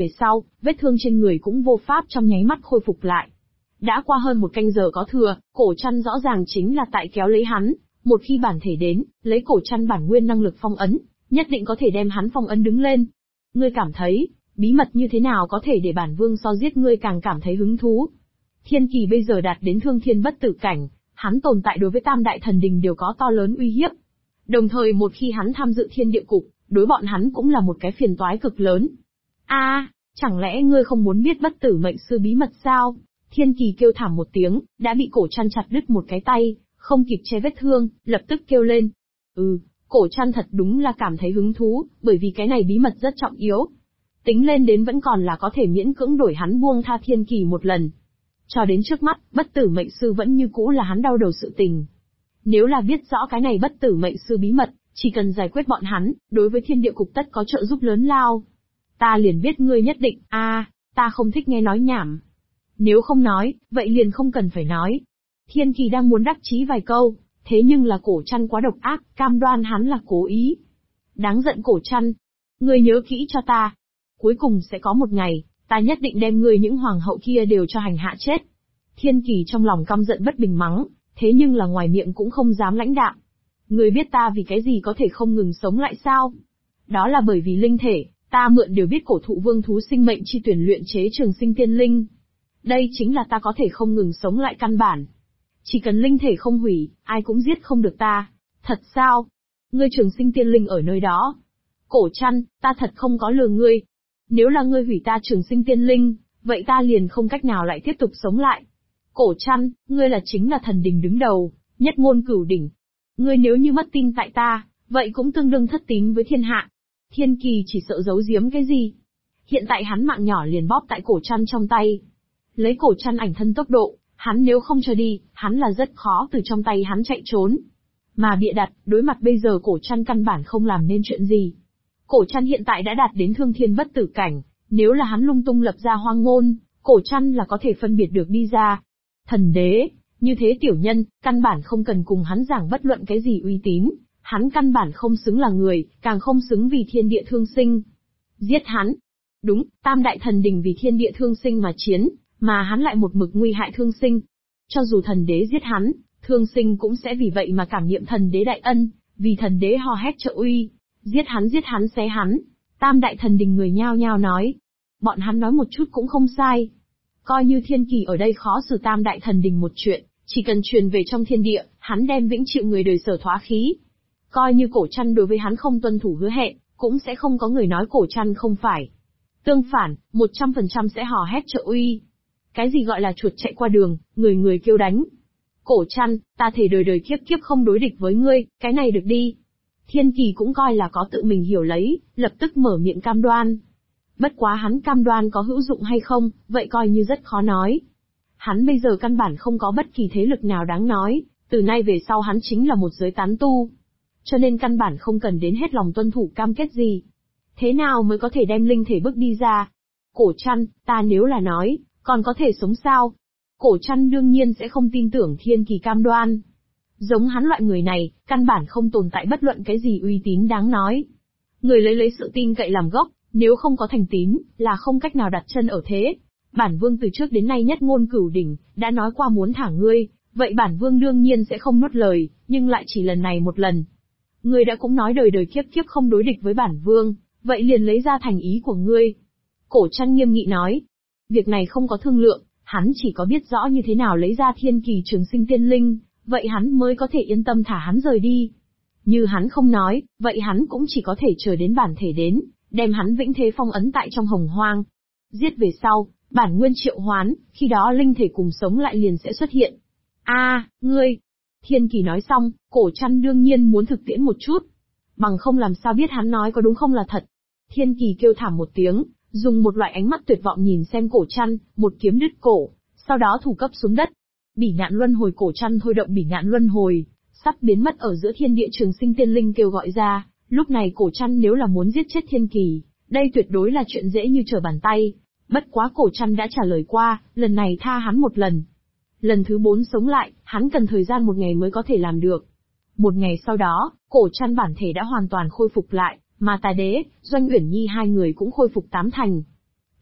Về sau, vết thương trên người cũng vô pháp trong nháy mắt khôi phục lại. Đã qua hơn 1 canh giờ có thừa, cổ chăn rõ ràng chính là tại kéo lấy hắn, một khi bản thể đến, lấy cổ chăn bản nguyên năng lực phong ấn, nhất định có thể đem hắn phong ấn đứng lên. Ngươi cảm thấy, bí mật như thế nào có thể để bản vương so giết ngươi càng cảm thấy hứng thú. Thiên Kỳ bây giờ đạt đến thương thiên bất tử cảnh, hắn tồn tại đối với tam đại thần đình đều có to lớn uy hiếp. Đồng thời một khi hắn tham dự thiên địa cục, đối bọn hắn cũng là một cái phiền toái cực lớn. Chẳng lẽ ngươi không muốn biết bất tử mệnh sư bí mật sao? Thiên Kỳ kêu thảm một tiếng, đã bị cổ chăn chặt đứt một cái tay, không kịp che vết thương, lập tức kêu lên. Cổ chăn thật đúng là cảm thấy hứng thú, bởi vì cái này bí mật rất trọng yếu. Tính lên đến vẫn còn là có thể miễn cưỡng đổi hắn buông tha Thiên Kỳ một lần. Cho đến trước mắt, bất tử mệnh sư vẫn như cũ là hắn đau đầu sự tình. Nếu là biết rõ cái này bất tử mệnh sư bí mật, chỉ cần giải quyết bọn hắn, đối với thiên địa cục tất có trợ giúp lớn lao. Ta liền biết ngươi nhất định, ta không thích nghe nói nhảm. Nếu không nói, vậy liền không cần phải nói. Thiên Kỳ đang muốn đắc chí vài câu, thế nhưng là cổ chăn quá độc ác, cam đoan hắn là cố ý. Đáng giận cổ chăn. Ngươi nhớ kỹ cho ta. Cuối cùng sẽ có một ngày, ta nhất định đem ngươi những hoàng hậu kia đều cho hành hạ chết. Thiên Kỳ trong lòng căm giận bất bình mắng, thế nhưng là ngoài miệng cũng không dám lãnh đạm. Ngươi biết ta vì cái gì có thể không ngừng sống lại sao? Đó là bởi vì linh thể, ta mượn đều biết cổ thụ vương thú sinh mệnh chi tuyển luyện chế trường sinh tiên linh. Đây chính là ta có thể không ngừng sống lại căn bản. Chỉ cần linh thể không hủy, ai cũng giết không được ta. Thật sao? Ngươi trường sinh tiên linh ở nơi đó. Cổ chăn, ta thật không có lừa ngươi. Nếu là ngươi hủy ta trường sinh tiên linh, vậy ta liền không cách nào lại tiếp tục sống lại. Cổ chăn, ngươi là chính là thần đình đứng đầu, nhất ngôn cửu đỉnh. Ngươi nếu như mất tin tại ta, vậy cũng tương đương thất tín với thiên hạ. Thiên Kỳ chỉ sợ giấu giếm cái gì. Hiện tại hắn mạng nhỏ liền bóp tại cổ chăn trong tay. Lấy cổ chăn ảnh thân tốc độ, hắn nếu không cho đi, hắn là rất khó từ trong tay hắn chạy trốn. Mà bịa đặt, đối mặt bây giờ cổ chăn căn bản không làm nên chuyện gì. Cổ chăn hiện tại đã đạt đến thương thiên bất tử cảnh, nếu là hắn lung tung lập ra hoang ngôn, cổ chăn là có thể phân biệt được đi ra. Thần đế, như thế tiểu nhân, căn bản không cần cùng hắn giảng bất luận cái gì uy tín, hắn căn bản không xứng là người, càng không xứng vì thiên địa thương sinh. Giết hắn. Đúng, tam đại thần đình vì thiên địa thương sinh mà chiến, mà hắn lại một mực nguy hại thương sinh. Cho dù thần đế giết hắn, thương sinh cũng sẽ vì vậy mà cảm niệm thần đế đại ân, vì thần đế hò hét trợ uy. Giết hắn xé hắn. Tam đại thần đình người nhao nhao nói. Bọn hắn nói một chút cũng không sai. Coi như Thiên Kỳ ở đây khó xử tam đại thần đình một chuyện, chỉ cần truyền về trong thiên địa, hắn đem vĩnh chịu người đời sở thoá khí. Coi như cổ chăn đối với hắn không tuân thủ hứa hẹn, cũng sẽ không có người nói cổ chăn không phải. Tương phản, 100% sẽ hò hét trợ uy. Cái gì gọi là chuột chạy qua đường, người người kêu đánh. Cổ chăn, ta thề đời đời kiếp kiếp không đối địch với ngươi, cái này được đi. Thiên Kỳ cũng coi là có tự mình hiểu lấy, lập tức mở miệng cam đoan. Bất quá hắn cam đoan có hữu dụng hay không, vậy coi như rất khó nói. Hắn bây giờ căn bản không có bất kỳ thế lực nào đáng nói, từ nay về sau hắn chính là một giới tán tu. Cho nên căn bản không cần đến hết lòng tuân thủ cam kết gì. Thế nào mới có thể đem linh thể bước đi ra? Cổ chăn, ta nếu là nói, còn có thể sống sao? Cổ chăn đương nhiên sẽ không tin tưởng Thiên Kỳ cam đoan. Giống hắn loại người này, căn bản không tồn tại bất luận cái gì uy tín đáng nói. Người lấy sự tin cậy làm gốc, nếu không có thành tín, là không cách nào đặt chân ở thế. Bản vương từ trước đến nay nhất ngôn cửu đỉnh, đã nói qua muốn thả ngươi, vậy bản vương đương nhiên sẽ không nuốt lời, nhưng lại chỉ lần này một lần. Ngươi đã cũng nói đời đời kiếp kiếp không đối địch với bản vương, vậy liền lấy ra thành ý của ngươi. Cổ chăn nghiêm nghị nói. Việc này không có thương lượng, hắn chỉ có biết rõ như thế nào lấy ra Thiên Kỳ trường sinh tiên linh, vậy hắn mới có thể yên tâm thả hắn rời đi. Như hắn không nói, vậy hắn cũng chỉ có thể chờ đến bản thể đến, đem hắn vĩnh thế phong ấn tại trong hồng hoang. Giết về sau, bản nguyên triệu hoán, khi đó linh thể cùng sống lại liền sẽ xuất hiện. Ngươi! Thiên Kỳ nói xong, cổ chăn đương nhiên muốn thực tiễn một chút. Bằng không làm sao biết hắn nói có đúng không là thật. Thiên Kỳ kêu thảm một tiếng, dùng một loại ánh mắt tuyệt vọng nhìn xem cổ chăn, một kiếm đứt cổ, sau đó thủ cấp xuống đất. Bỉ ngạn luân hồi cổ chăn thôi động bỉ ngạn luân hồi, sắp biến mất ở giữa thiên địa trường sinh tiên linh kêu gọi ra, lúc này cổ chăn nếu là muốn giết chết Thiên Kỳ, đây tuyệt đối là chuyện dễ như trở bàn tay. Bất quá cổ chăn đã trả lời qua, lần này tha hắn một lần. Lần thứ 4 sống lại, hắn cần thời gian 1 ngày mới có thể làm được. 1 ngày sau đó, cổ chăn bản thể đã hoàn toàn khôi phục lại, mà Tà Đế, Doanh Uyển Nhi hai người cũng khôi phục 8 thành.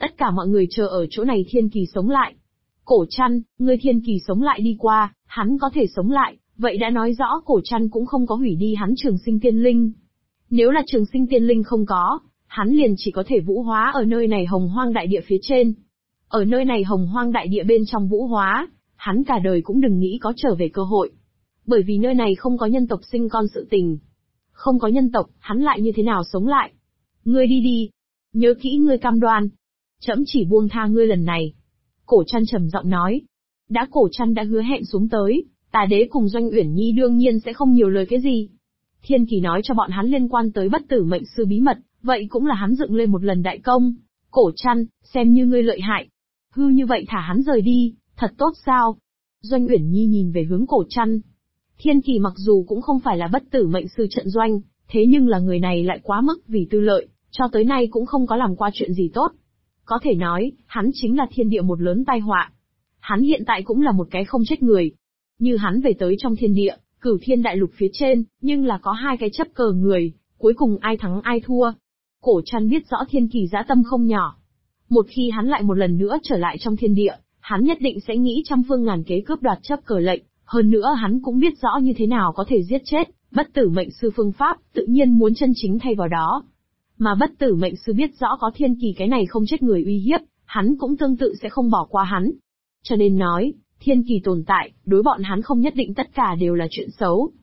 Tất cả mọi người chờ ở chỗ này Thiên Kỳ sống lại. Cổ Trăn, ngươi Thiên Kỳ sống lại đi qua, hắn có thể sống lại, vậy đã nói rõ Cổ Trăn cũng không có hủy đi hắn Trường Sinh Tiên Linh. Nếu là Trường Sinh Tiên Linh không có, hắn liền chỉ có thể vũ hóa ở nơi này Hồng Hoang đại địa phía trên. Ở nơi này Hồng Hoang đại địa bên trong vũ hóa, hắn cả đời cũng đừng nghĩ có trở về cơ hội. Bởi vì nơi này không có nhân tộc sinh con sự tình. Không có nhân tộc, hắn lại như thế nào sống lại? Ngươi đi đi. Nhớ kỹ ngươi cam đoan. Trẫm chỉ buông tha ngươi lần này. Cổ Trăn trầm giọng nói. Cổ Trăn đã hứa hẹn xuống tới, Tà Đế cùng Doanh Uyển Nhi đương nhiên sẽ không nhiều lời cái gì. Thiên Kỳ nói cho bọn hắn liên quan tới bất tử mệnh sư bí mật, vậy cũng là hắn dựng lên một lần đại công. Cổ Trăn, xem như ngươi lợi hại. Hư như vậy thả hắn rời đi, thật tốt sao? Doanh Uyển Nhi nhìn về hướng Cổ Trăn. Thiên Kỳ mặc dù cũng không phải là bất tử mệnh sư trận doanh, thế nhưng là người này lại quá mức vì tư lợi, cho tới nay cũng không có làm qua chuyện gì tốt. Có thể nói, hắn chính là thiên địa một lớn tai họa. Hắn hiện tại cũng là một cái không chết người. Như hắn về tới trong thiên địa, Cửu Thiên Đại Lục phía trên, nhưng là có hai cái chấp cờ người, cuối cùng ai thắng ai thua. Cổ Trăn biết rõ Thiên Kỳ dã tâm không nhỏ. Một khi hắn lại một lần nữa trở lại trong thiên địa, hắn nhất định sẽ nghĩ trăm phương ngàn kế cướp đoạt chấp cờ lệnh, hơn nữa hắn cũng biết rõ như thế nào có thể giết chết bất tử mệnh sư phương pháp, tự nhiên muốn chân chính thay vào đó. Mà bất tử mệnh sư biết rõ có Thiên Kỳ cái này không chết người uy hiếp, hắn cũng tương tự sẽ không bỏ qua hắn. Cho nên nói, Thiên Kỳ tồn tại, đối bọn hắn không nhất định tất cả đều là chuyện xấu.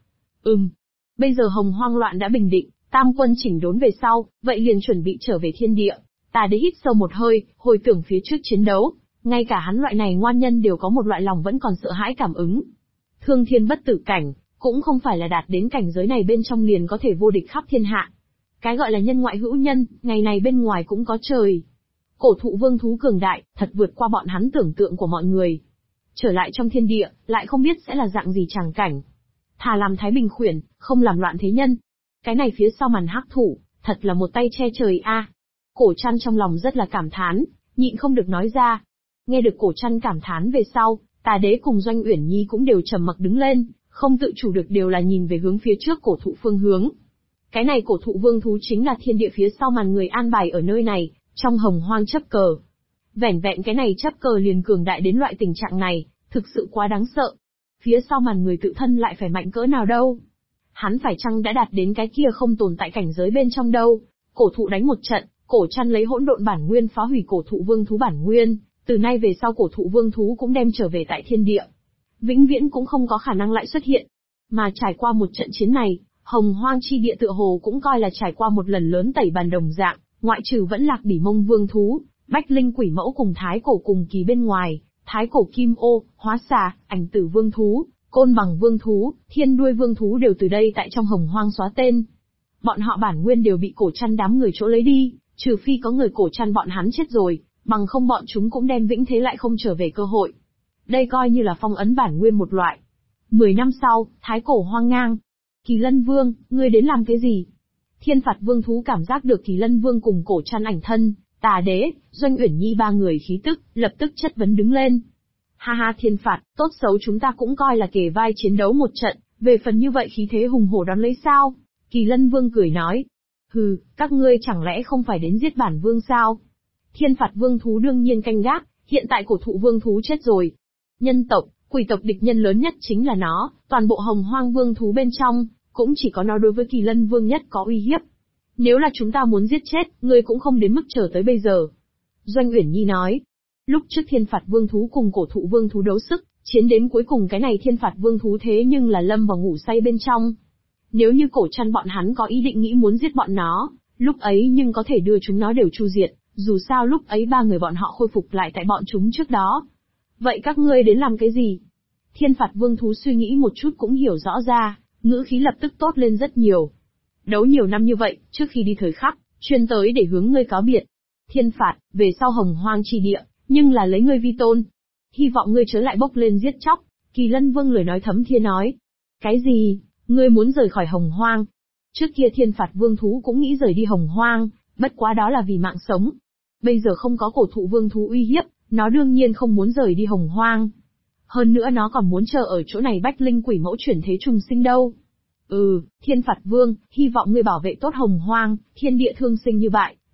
Bây giờ Hồng Hoang loạn đã bình định, tam quân chỉnh đốn về sau, vậy liền chuẩn bị trở về thiên địa. Tà Đế hít sâu một hơi, hồi tưởng phía trước chiến đấu, ngay cả hắn loại này ngoan nhân đều có một loại lòng vẫn còn sợ hãi cảm ứng. Thương thiên bất tử cảnh, cũng không phải là đạt đến cảnh giới này bên trong liền có thể vô địch khắp thiên hạ. Cái gọi là nhân ngoại hữu nhân, ngày này bên ngoài cũng có trời. Cổ thụ vương thú cường đại, thật vượt qua bọn hắn tưởng tượng của mọi người. Trở lại trong thiên địa, lại không biết sẽ là dạng gì tràng cảnh. Thà làm thái bình khuyển, không làm loạn thế nhân. Cái này phía sau màn hắc thủ, thật là một tay che trời a. Cổ Trăn trong lòng rất là cảm thán, nhịn không được nói ra. Nghe được Cổ Trăn cảm thán về sau, Tà Đế cùng Doanh Uyển Nhi cũng đều trầm mặc đứng lên, không tự chủ được đều là nhìn về hướng phía trước cổ thụ phương hướng. Cái này cổ thụ vương thú chính là thiên địa phía sau màn người an bài ở nơi này, trong Hồng Hoang chấp cờ. Vẻn vẹn cái này chấp cờ liền cường đại đến loại tình trạng này, thực sự quá đáng sợ. Phía sau màn người tự thân lại phải mạnh cỡ nào đâu? Hắn phải chăng đã đạt đến cái kia không tồn tại cảnh giới bên trong đâu? Cổ thụ đánh một trận, Cổ Trăn lấy hỗn độn bản nguyên phá hủy cổ thụ vương thú bản nguyên, từ nay về sau cổ thụ vương thú cũng đem trở về tại thiên địa. Vĩnh viễn cũng không có khả năng lại xuất hiện. Mà trải qua một trận chiến này, Hồng Hoang chi địa tựa hồ cũng coi là trải qua một lần lớn tẩy bàn đồng dạng, ngoại trừ vẫn lạc bỉ mông vương thú, bách linh quỷ mẫu cùng thái cổ cùng kỳ bên ngoài, thái cổ kim ô, hóa xà, ảnh tử vương thú, côn bằng vương thú, thiên đuôi vương thú đều từ đây tại trong Hồng Hoang xóa tên. Bọn họ bản nguyên đều bị Cổ Trăn đám người chỗ lấy đi, trừ phi có người Cổ Trăn bọn hắn chết rồi, bằng không bọn chúng cũng đem vĩnh thế lại không trở về cơ hội. Đây coi như là phong ấn bản nguyên một loại. 10 năm sau, thái cổ hoang ngang. Kỳ Lân Vương, ngươi đến làm cái gì? Thiên Phạt Vương thú cảm giác được Kỳ Lân Vương cùng Cổ Trăn ảnh thân, Tà Đế, Doanh Uyển Nhi ba người khí tức, lập tức chất vấn đứng lên. Ha ha Thiên Phạt, tốt xấu chúng ta cũng coi là kề vai chiến đấu một trận, về phần như vậy khí thế hùng hổ đón lấy sao? Kỳ Lân Vương cười nói. Hừ, các ngươi chẳng lẽ không phải đến giết bản vương sao? Thiên Phạt Vương thú đương nhiên canh gác, hiện tại cổ thụ vương thú chết rồi. Nhân tộc, quỷ tộc địch nhân lớn nhất chính là nó, toàn bộ Hồng Hoang vương thú bên trong, cũng chỉ có nó đối với Kỳ Lân Vương nhất có uy hiếp. Nếu là chúng ta muốn giết chết, ngươi cũng không đến mức chờ tới bây giờ. Doanh Uyển Nhi nói. Lúc trước Thiên Phạt Vương thú cùng cổ thụ vương thú đấu sức, chiến đến cuối cùng cái này Thiên Phạt Vương thú thế nhưng là lâm vào ngủ say bên trong. Nếu như Cổ Trăn bọn hắn có ý định nghĩ muốn giết bọn nó, lúc ấy nhưng có thể đưa chúng nó đều tru diệt, dù sao lúc ấy ba người bọn họ khôi phục lại tại bọn chúng trước đó. Vậy các ngươi đến làm cái gì? Thiên Phạt Vương thú suy nghĩ một chút cũng hiểu rõ ra, ngữ khí lập tức tốt lên rất nhiều. Đấu nhiều năm như vậy, trước khi đi thời khắc, chuyên tới để hướng ngươi cáo biệt. Thiên Phạt, về sau Hồng Hoang chi địa, nhưng là lấy ngươi vi tôn. Hy vọng ngươi chớ lại bốc lên giết chóc. Kỳ Lân Vương lời nói thấm thía nói. Cái gì? Ngươi muốn rời khỏi Hồng Hoang? Trước kia Thiên Phạt Vương thú cũng nghĩ rời đi Hồng Hoang, bất quá đó là vì mạng sống. Bây giờ không có cổ thụ vương thú uy hiếp, nó đương nhiên không muốn rời đi Hồng Hoang. Hơn nữa nó còn muốn chờ ở chỗ này bách linh quỷ mẫu chuyển thế trùng sinh đâu. Thiên Phạt Vương, hy vọng ngươi bảo vệ tốt Hồng Hoang, thiên địa thương sinh như vậy,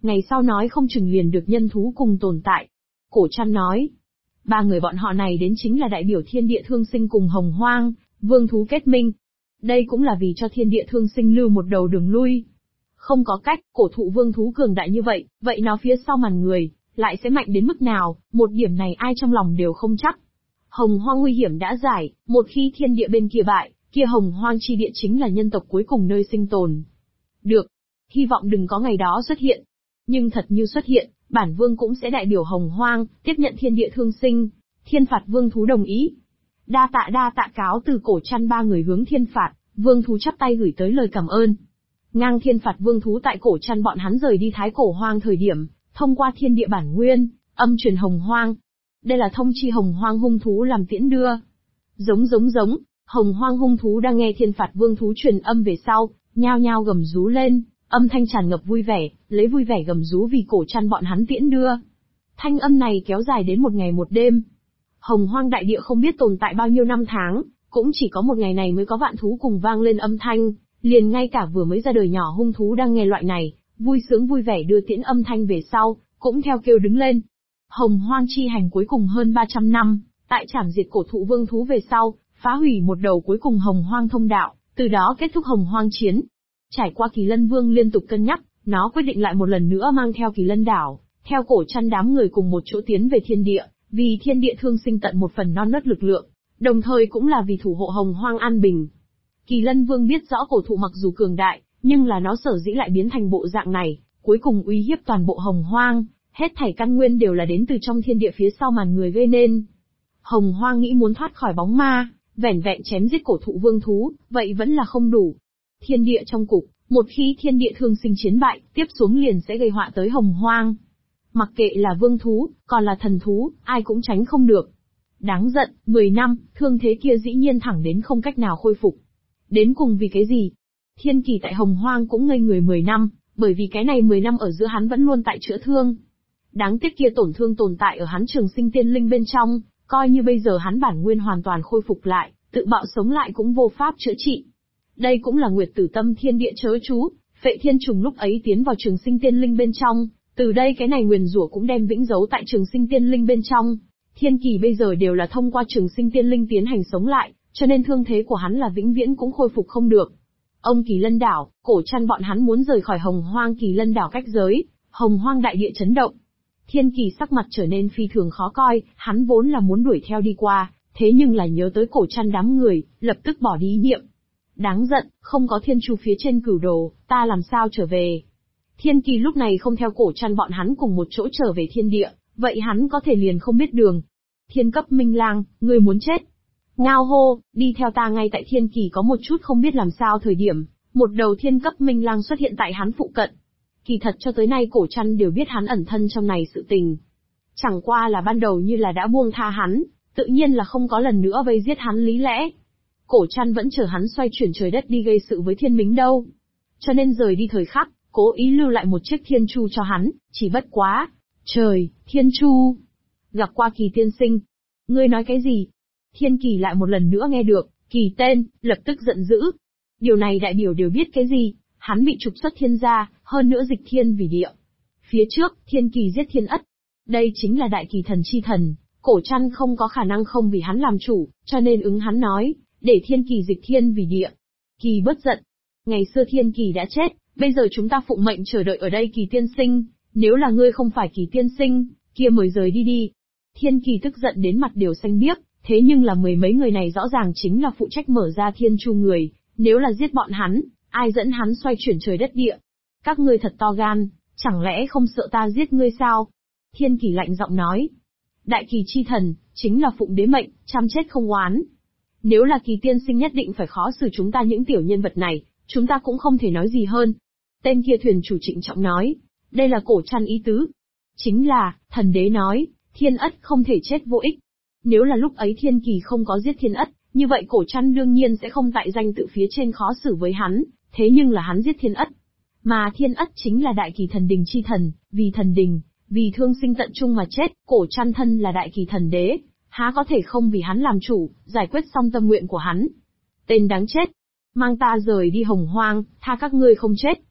Ngày sau nói không chừng liền được nhân thú cùng tồn tại. Cổ Trăn nói, ba người bọn họ này đến chính là đại biểu thiên địa thương sinh cùng hồng hoang, vương thú kết minh. Đây cũng là vì cho thiên địa thương sinh lưu một đầu đường lui. Không có cách, cổ thụ vương thú cường đại như vậy, vậy nó phía sau màn người, lại sẽ mạnh đến mức nào, một điểm này ai trong lòng đều không chắc. Hồng hoang nguy hiểm đã giải, một khi thiên địa bên kia bại, kia hồng hoang chi địa chính là nhân tộc cuối cùng nơi sinh tồn. Được, hy vọng đừng có ngày đó xuất hiện. Nhưng thật như xuất hiện, bản vương cũng sẽ đại biểu hồng hoang, tiếp nhận thiên địa thương sinh. Thiên phạt vương thú đồng ý. Đa tạ cáo từ Cổ Trăn ba người hướng thiên phạt, vương thú chắp tay gửi tới lời cảm ơn. Ngang thiên phạt vương thú tại Cổ Trăn bọn hắn rời đi thái cổ hoang thời điểm, thông qua thiên địa bản nguyên, âm truyền hồng hoang. Đây là thông chi hồng hoang hung thú làm tiễn đưa. Giống, hồng hoang hung thú đang nghe thiên phạt vương thú truyền âm về sau, nhao nhao gầm rú lên, âm thanh tràn ngập vui vẻ, lấy vui vẻ gầm rú vì Cổ Trăn bọn hắn tiễn đưa. Thanh âm này kéo dài đến một ngày một đêm. Hồng hoang đại địa không biết tồn tại bao nhiêu năm tháng, cũng chỉ có một ngày này mới có vạn thú cùng vang lên âm thanh, liền ngay cả vừa mới ra đời nhỏ hung thú đang nghe loại này, vui sướng vui vẻ đưa tiễn âm thanh về sau, cũng theo kêu đứng lên. Hồng hoang chi hành cuối cùng hơn 300 năm, tại trảm diệt cổ thụ vương thú về sau, phá hủy một đầu cuối cùng hồng hoang thông đạo, từ đó kết thúc hồng hoang chiến. Trải qua Kỳ Lân Vương liên tục cân nhắc, nó quyết định lại một lần nữa mang theo Kỳ Lân đảo, theo Cổ Trăn đám người cùng một chỗ tiến về thiên địa, vì thiên địa thương sinh tận một phần non nớt lực lượng, đồng thời cũng là vì thủ hộ hồng hoang an bình. Kỳ Lân Vương biết rõ cổ thụ mặc dù cường đại, nhưng là nó sở dĩ lại biến thành bộ dạng này, cuối cùng uy hiếp toàn bộ hồng hoang, hết thảy căn nguyên đều là đến từ trong thiên địa phía sau màn người gây nên. Hồng hoang nghĩ muốn thoát khỏi bóng ma, vẻn vẹn chém giết cổ thụ vương thú, vậy vẫn là không đủ. Thiên địa trong cục, một khi thiên địa thương sinh chiến bại, tiếp xuống liền sẽ gây họa tới hồng hoang. Mặc kệ là vương thú, còn là thần thú, ai cũng tránh không được. Đáng giận, 10 năm, thương thế kia dĩ nhiên thẳng đến không cách nào khôi phục. Đến cùng vì cái gì? Thiên Kỳ tại hồng hoang cũng ngây người 10 năm, bởi vì cái này 10 năm ở giữa hắn vẫn luôn tại chữa thương. Đáng tiếc kia tổn thương tồn tại ở hắn trường sinh tiên linh bên trong, coi như bây giờ hắn bản nguyên hoàn toàn khôi phục lại, tự bạo sống lại cũng vô pháp chữa trị. Đây cũng là Nguyệt Tử Tâm thiên địa chớ chú, Phệ Thiên Trùng lúc ấy tiến vào trường sinh tiên linh bên trong, từ đây cái này nguyền rủa cũng đem vĩnh giấu tại trường sinh tiên linh bên trong. Thiên Kỳ bây giờ đều là thông qua trường sinh tiên linh tiến hành sống lại, cho nên thương thế của hắn là vĩnh viễn cũng khôi phục không được. Ông Kỳ Lân đảo, Cổ Trăn bọn hắn muốn rời khỏi hồng hoang Kỳ Lân đảo cách giới, hồng hoang đại địa chấn động. Thiên Kỳ sắc mặt trở nên phi thường khó coi, hắn vốn là muốn đuổi theo đi qua, thế nhưng là nhớ tới Cổ Trăn đám người, lập tức bỏ đi ý niệm. Đáng giận, không có thiên chu phía trên cửu đồ, ta làm sao trở về? Thiên Kỳ lúc này không theo Cổ Trăn bọn hắn cùng một chỗ trở về thiên địa, vậy hắn có thể liền không biết đường. Thiên cấp Minh Lang, ngươi muốn chết. Ngao hô, đi theo ta. Ngay tại Thiên Kỳ có một chút không biết làm sao thời điểm, một đầu thiên cấp Minh Lang xuất hiện tại hắn phụ cận. Kỳ thật cho tới nay Cổ Trăn đều biết hắn ẩn thân trong này sự tình. Chẳng qua là ban đầu như là đã buông tha hắn, tự nhiên là không có lần nữa vây giết hắn lý lẽ. Cổ Trăn vẫn chờ hắn xoay chuyển trời đất đi gây sự với Thiên Mính đâu. Cho nên rời đi thời khắc, cố ý lưu lại một chiếc thiên chu cho hắn, chỉ bất quá. Trời, thiên chu. Gặp qua Kỳ tiên sinh. Ngươi nói cái gì? Thiên Kỳ lại một lần nữa nghe được, Kỳ tên, lập tức giận dữ. Điều này đại biểu đều biết cái gì, hắn bị trục xuất thiên gia, hơn nữa dịch thiên vì địa. Phía trước, Thiên Kỳ giết Thiên Ất. Đây chính là đại kỳ thần chi thần, Cổ Trăn không có khả năng không vì hắn làm chủ, cho nên ứng hắn nói, để Thiên Kỳ dịch thiên vì địa. Kỳ bớt giận. Ngày xưa Thiên Kỳ đã chết, bây giờ chúng ta phụng mệnh chờ đợi ở đây Kỳ tiên sinh, nếu là ngươi không phải Kỳ tiên sinh, kia mời rời đi đi. Thiên Kỳ tức giận đến mặt đều xanh biếc, thế nhưng là mười mấy người này rõ ràng chính là phụ trách mở ra thiên chu người, nếu là giết bọn hắn, ai dẫn hắn xoay chuyển trời đất địa? Các ngươi thật to gan, chẳng lẽ không sợ ta giết ngươi sao? Thiên Kỳ lạnh giọng nói. Đại kỳ chi thần, chính là phụng đế mệnh, chăm chết không oán. Nếu là Kỳ tiên sinh nhất định phải khó xử chúng ta những tiểu nhân vật này, chúng ta cũng không thể nói gì hơn. Tên kia thuyền chủ trịnh trọng nói, đây là Cổ Trăn ý tứ. Chính là, thần đế nói, Thiên Ất không thể chết vô ích. Nếu là lúc ấy Thiên Kỳ không có giết Thiên Ất, như vậy Cổ Trăn đương nhiên sẽ không tại danh tự phía trên khó xử với hắn, thế nhưng là hắn giết Thiên Ất. Mà Thiên Ất chính là đại kỳ thần đình chi thần, vì thần đình, vì thương sinh tận trung mà chết, Cổ Trăn thân là đại kỳ thần đế, há có thể không vì hắn làm chủ, giải quyết xong tâm nguyện của hắn. Tên đáng chết, mang ta rời đi hồng hoang, tha các ngươi không chết.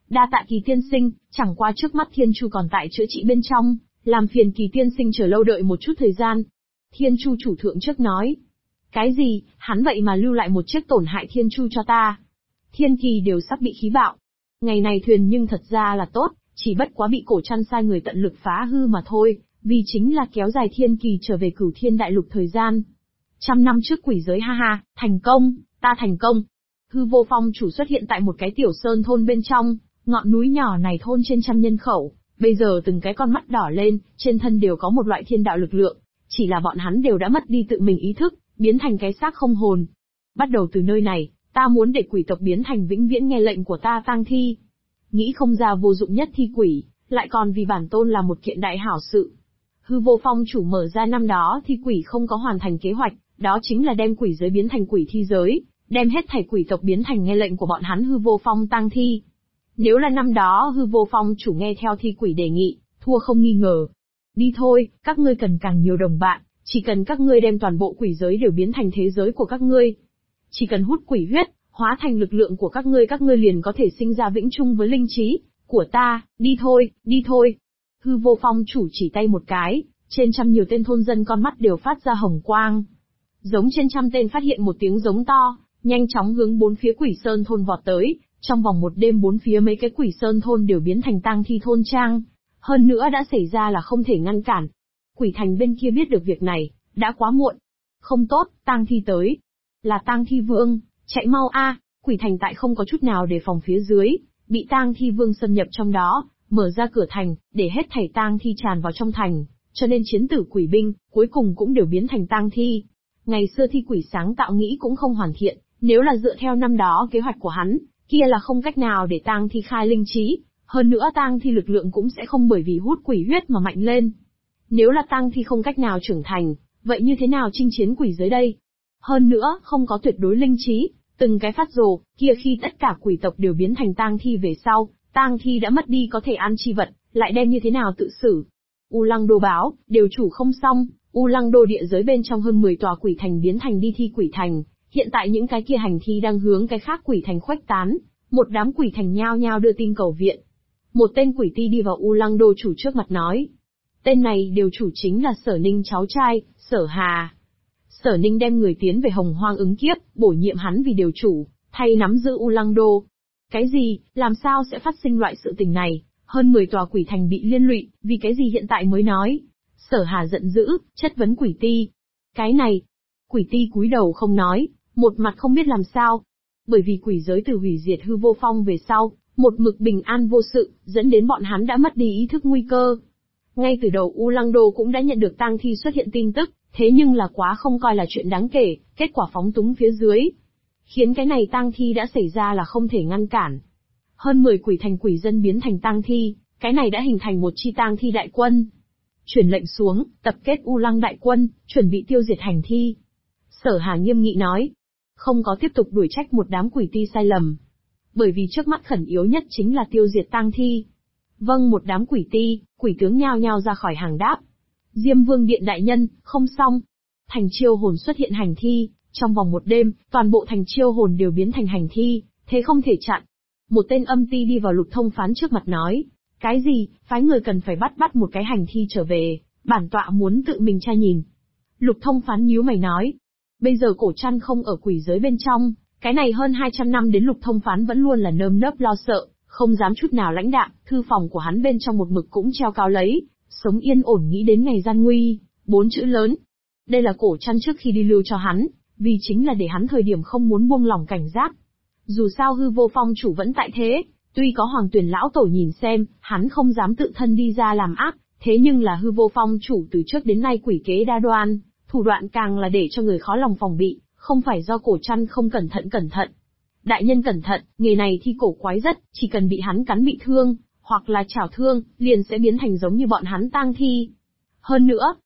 Đa tạ Kỳ tiên sinh, chẳng qua trước mắt Thiên Chu còn tại chữa trị bên trong, làm phiền Kỳ tiên sinh chờ lâu đợi một chút thời gian. Thiên Chu chủ thượng trước nói. Cái gì, hắn vậy mà lưu lại một chiếc tổn hại Thiên Chu cho ta. Thiên Kỳ đều sắp bị khí bạo. Ngày này thuyền nhưng thật ra là tốt, chỉ bất quá bị Cổ Trăn sai người tận lực phá hư mà thôi, vì chính là kéo dài Thiên Kỳ trở về Cửu Thiên Đại Lục thời gian. 100 năm trước quỷ giới ha ha, thành công, ta thành công. Hư Vô Phong chủ xuất hiện tại một cái tiểu sơn thôn bên trong, ngọn núi nhỏ này thôn trên 100 nhân khẩu, bây giờ từng cái con mắt đỏ lên, trên thân đều có một loại thiên đạo lực lượng, chỉ là bọn hắn đều đã mất đi tự mình ý thức, biến thành cái xác không hồn. Bắt đầu từ nơi này, ta muốn để quỷ tộc biến thành vĩnh viễn nghe lệnh của ta tang thi. Nghĩ không ra vô dụng nhất thi quỷ, lại còn vì bản tôn là một kiện đại hảo sự. Hư Vô Phong chủ mở ra năm đó thi quỷ không có hoàn thành kế hoạch, đó chính là đem quỷ giới biến thành quỷ thi giới, đem hết thảy quỷ tộc biến thành nghe lệnh của bọn hắn Hư Vô Phong tang thi. Nếu là năm đó Hư Vô Phong chủ nghe theo thi quỷ đề nghị, thua không nghi ngờ. Đi thôi, các ngươi cần càng nhiều đồng bạn, chỉ cần các ngươi đem toàn bộ quỷ giới đều biến thành thế giới của các ngươi. Chỉ cần hút quỷ huyết, hóa thành lực lượng của các ngươi liền có thể sinh ra vĩnh chung với linh trí của ta, đi thôi, đi thôi. Hư Vô Phong chủ chỉ tay một cái, trên trăm nhiều tên thôn dân con mắt đều phát ra hồng quang. Giống trên trăm tên phát hiện một tiếng giống to, nhanh chóng hướng bốn phía Quỷ Sơn thôn vọt tới, trong vòng một đêm bốn phía mấy cái Quỷ Sơn thôn đều biến thành tang thi thôn trang. Hơn nữa đã xảy ra là không thể ngăn cản. Quỷ thành bên kia biết được việc này, đã quá muộn. Không tốt, tang thi tới. Là tang thi vương, chạy mau a! Quỷ thành tại không có chút nào đề phòng phía dưới, bị tang thi vương xâm nhập trong đó, mở ra cửa thành, để hết thảy tang thi tràn vào trong thành, cho nên chiến tử quỷ binh, cuối cùng cũng đều biến thành tang thi. Ngày xưa thi quỷ sáng tạo nghĩ cũng không hoàn thiện, nếu là dựa theo năm đó kế hoạch của hắn, kia là không cách nào để tang thi khai linh trí, hơn nữa tang thi lực lượng cũng sẽ không bởi vì hút quỷ huyết mà mạnh lên. Nếu là tang thi không cách nào trưởng thành, vậy như thế nào chinh chiến quỷ giới đây? Hơn nữa, không có tuyệt đối linh trí, từng cái phát rồ, kia khi tất cả quỷ tộc đều biến thành tang thi về sau, tang thi đã mất đi có thể ăn chi vật, lại đem như thế nào tự xử? U Lăng Đô báo, đều chủ không xong, U Lăng Đô địa giới bên trong hơn 10 tòa quỷ thành biến thành đi thi quỷ thành, hiện tại những cái kia hành thi đang hướng cái khác quỷ thành khuếch tán, một đám quỷ thành nhao nhao đưa tin cầu viện. Một tên quỷ ti đi vào U Lăng Đô chủ trước mặt nói. Tên này điều chủ chính là Sở Ninh cháu trai, Sở Hà. Sở Ninh đem người tiến về Hồng Hoang ứng kiếp, bổ nhiệm hắn vì điều chủ, thay nắm giữ U Lăng Đô. Cái gì, làm sao sẽ phát sinh loại sự tình này, hơn 10 tòa quỷ thành bị liên lụy, vì cái gì hiện tại mới nói. Sở Hà giận dữ, chất vấn quỷ ti. Cái này, quỷ ti cúi đầu không nói, một mặt không biết làm sao. Bởi vì quỷ giới từ hủy diệt Hư Vô Phong về sau, một mực bình an vô sự, dẫn đến bọn hắn đã mất đi ý thức nguy cơ. Ngay từ đầu U Lăng Đô cũng đã nhận được tang thi xuất hiện tin tức, thế nhưng là quá không coi là chuyện đáng kể, kết quả phóng túng phía dưới. Khiến cái này tang thi đã xảy ra là không thể ngăn cản. Hơn 10 quỷ thành quỷ dân biến thành tang thi, cái này đã hình thành một chi tang thi đại quân. Chuyển lệnh xuống, tập kết U Lăng đại quân, chuẩn bị tiêu diệt hành thi. Sở Hà nghiêm nghị nói, không có tiếp tục đuổi trách một đám quỷ ti sai lầm. Bởi vì trước mắt khẩn yếu nhất chính là tiêu diệt tang thi. Vâng, một đám quỷ ti, quỷ tướng nhao nhao ra khỏi hàng đáp. Diêm Vương Điện đại nhân, không xong. Thành chiêu hồn xuất hiện hành thi, trong vòng một đêm, toàn bộ thành chiêu hồn đều biến thành hành thi, thế không thể chặn. Một tên âm ti đi vào Lục Thông Phán trước mặt nói, cái gì, phái người cần phải bắt một cái hành thi trở về, bản tọa muốn tự mình tra nhìn. Lục Thông Phán nhíu mày nói, bây giờ Cổ Trăn không ở quỷ giới bên trong, cái này hơn 200 năm đến Lục Thông Phán vẫn luôn là nơm nớp lo sợ, không dám chút nào lãnh đạm, thư phòng của hắn bên trong một mực cũng treo cao lấy, sống yên ổn nghĩ đến ngày gian nguy, 4 chữ lớn. Đây là Cổ Trăn trước khi đi lưu cho hắn, vì chính là để hắn thời điểm không muốn buông lỏng cảnh giác. Dù sao Hư Vô Phong chủ vẫn tại thế, tuy có Hoàng Tuyển lão tổ nhìn xem, hắn không dám tự thân đi ra làm ác, thế nhưng là Hư Vô Phong chủ từ trước đến nay quỷ kế đa đoan, thủ đoạn càng là để cho người khó lòng phòng bị, không phải do Cổ Trăn không cẩn thận. Đại nhân cẩn thận, nghề này thi cổ quái rất, chỉ cần bị hắn cắn bị thương, hoặc là chảo thương, liền sẽ biến thành giống như bọn hắn tang thi. Hơn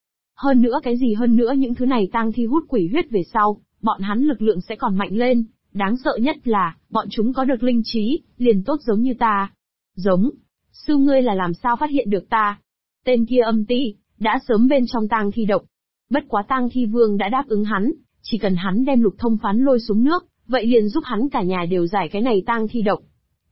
nữa cái gì hơn nữa những thứ này tang thi hút quỷ huyết về sau, bọn hắn lực lượng sẽ còn mạnh lên, đáng sợ nhất là, bọn chúng có được linh trí, liền tốt giống như ta. Giống, sư ngươi là làm sao phát hiện được ta? Tên kia âm ti, đã sớm bên trong tang thi độc. Bất quá tang thi vương đã đáp ứng hắn, chỉ cần hắn đem Lục Thông Phán lôi xuống nước, vậy liền giúp hắn cả nhà đều giải cái này tang thi độc.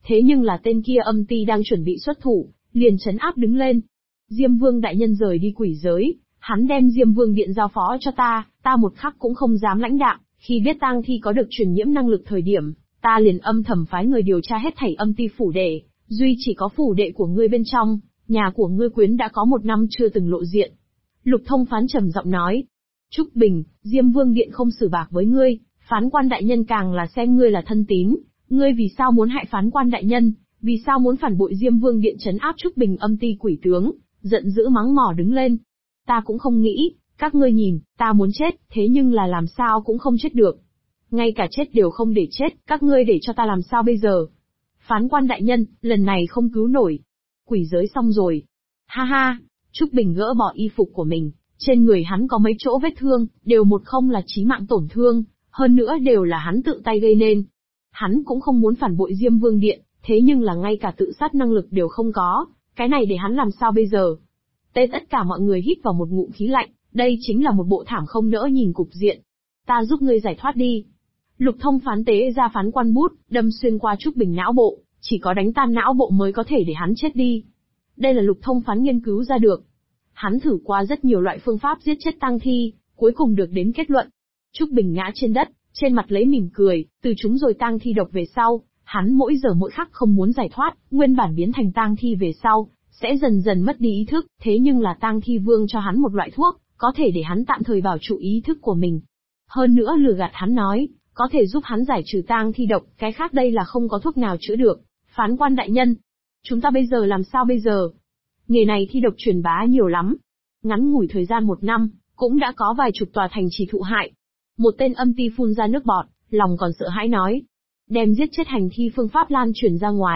Thế nhưng là tên kia âm ti đang chuẩn bị xuất thủ, liền trấn áp đứng lên. Diêm Vương đại nhân rời đi quỷ giới, hắn đem Diêm Vương điện giao phó cho ta một khắc cũng không dám lãnh đạm, khi biết tang thi có được truyền nhiễm năng lực thời điểm, ta liền âm thầm phái người điều tra hết thảy âm ti phủ đệ, duy chỉ có phủ đệ của ngươi bên trong, nhà của ngươi quyến đã có 1 năm chưa từng lộ diện. Lục Thông Phán trầm giọng nói, Trúc Bình, Diêm Vương điện không xử bạc với ngươi, phán quan đại nhân càng là xem ngươi là thân tín, ngươi vì sao muốn hại phán quan đại nhân, vì sao muốn phản bội Diêm Vương điện trấn áp Trúc Bình âm ti quỷ tướng, giận dữ mắng mỏ đứng lên. Ta cũng không nghĩ, các ngươi nhìn, ta muốn chết, thế nhưng là làm sao cũng không chết được. Ngay cả chết đều không để chết, các ngươi để cho ta làm sao bây giờ? Phán quan đại nhân, lần này không cứu nổi. Quỷ giới xong rồi. Ha ha, Trúc Bình gỡ bỏ y phục của mình, trên người hắn có mấy chỗ vết thương, đều một không là chí mạng tổn thương, hơn nữa đều là hắn tự tay gây nên. Hắn cũng không muốn phản bội Diêm Vương điện, thế nhưng là ngay cả tự sát năng lực đều không có, cái này để hắn làm sao bây giờ? Tất cả mọi người hít vào một ngụm khí lạnh, đây chính là một bộ thảm không nỡ nhìn cục diện. Ta giúp ngươi giải thoát đi. Lục Thông Phán tế ra phán quan bút, đâm xuyên qua Trúc Bình não bộ, chỉ có đánh tan não bộ mới có thể để hắn chết đi. Đây là Lục Thông Phán nghiên cứu ra được. Hắn thử qua rất nhiều loại phương pháp giết chết tang thi, cuối cùng được đến kết luận. Trúc Bình ngã trên đất, trên mặt lấy mỉm cười, từ chúng rồi tang thi độc về sau, hắn mỗi giờ mỗi khắc không muốn giải thoát, nguyên bản biến thành tang thi về sau, sẽ dần dần mất đi ý thức, thế nhưng là tang thi vương cho hắn một loại thuốc, có thể để hắn tạm thời bảo trụ ý thức của mình. Hơn nữa lừa gạt hắn nói, có thể giúp hắn giải trừ tang thi độc, cái khác đây là không có thuốc nào chữa được. Phán quan đại nhân, chúng ta bây giờ làm sao bây giờ? Nghề này thi độc truyền bá nhiều lắm. Ngắn ngủi thời gian 1 năm, cũng đã có vài chục tòa thành trì thụ hại. Một tên âm ti phun ra nước bọt, lòng còn sợ hãi nói. Đem giết chết hành thi phương pháp lan truyền ra ngoài.